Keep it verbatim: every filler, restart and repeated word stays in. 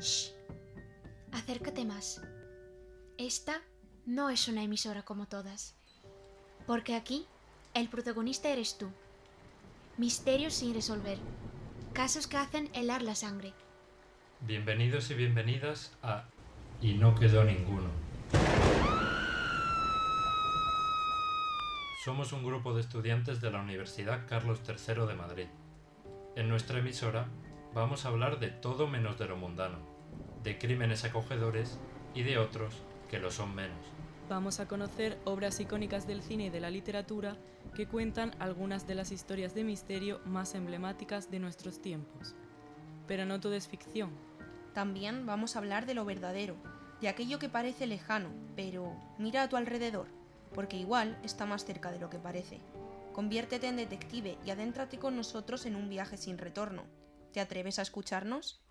Shh. Acércate más. Esta no es una emisora como todas. Porque aquí, el protagonista eres tú. Misterios sin resolver. Casos que hacen helar la sangre. Bienvenidos y bienvenidas a Y no quedó ninguno. Somos un grupo de estudiantes de la Universidad Carlos tercero de Madrid. En nuestra emisora vamos a hablar de todo menos de lo mundano, de crímenes acogedores y de otros que lo son menos. Vamos a conocer obras icónicas del cine y de la literatura que cuentan algunas de las historias de misterio más emblemáticas de nuestros tiempos. Pero no todo es ficción. También vamos a hablar de lo verdadero, de aquello que parece lejano, pero mira a tu alrededor, porque igual está más cerca de lo que parece. Conviértete en detective y adéntrate con nosotros en un viaje sin retorno. ¿Te atreves a escucharnos?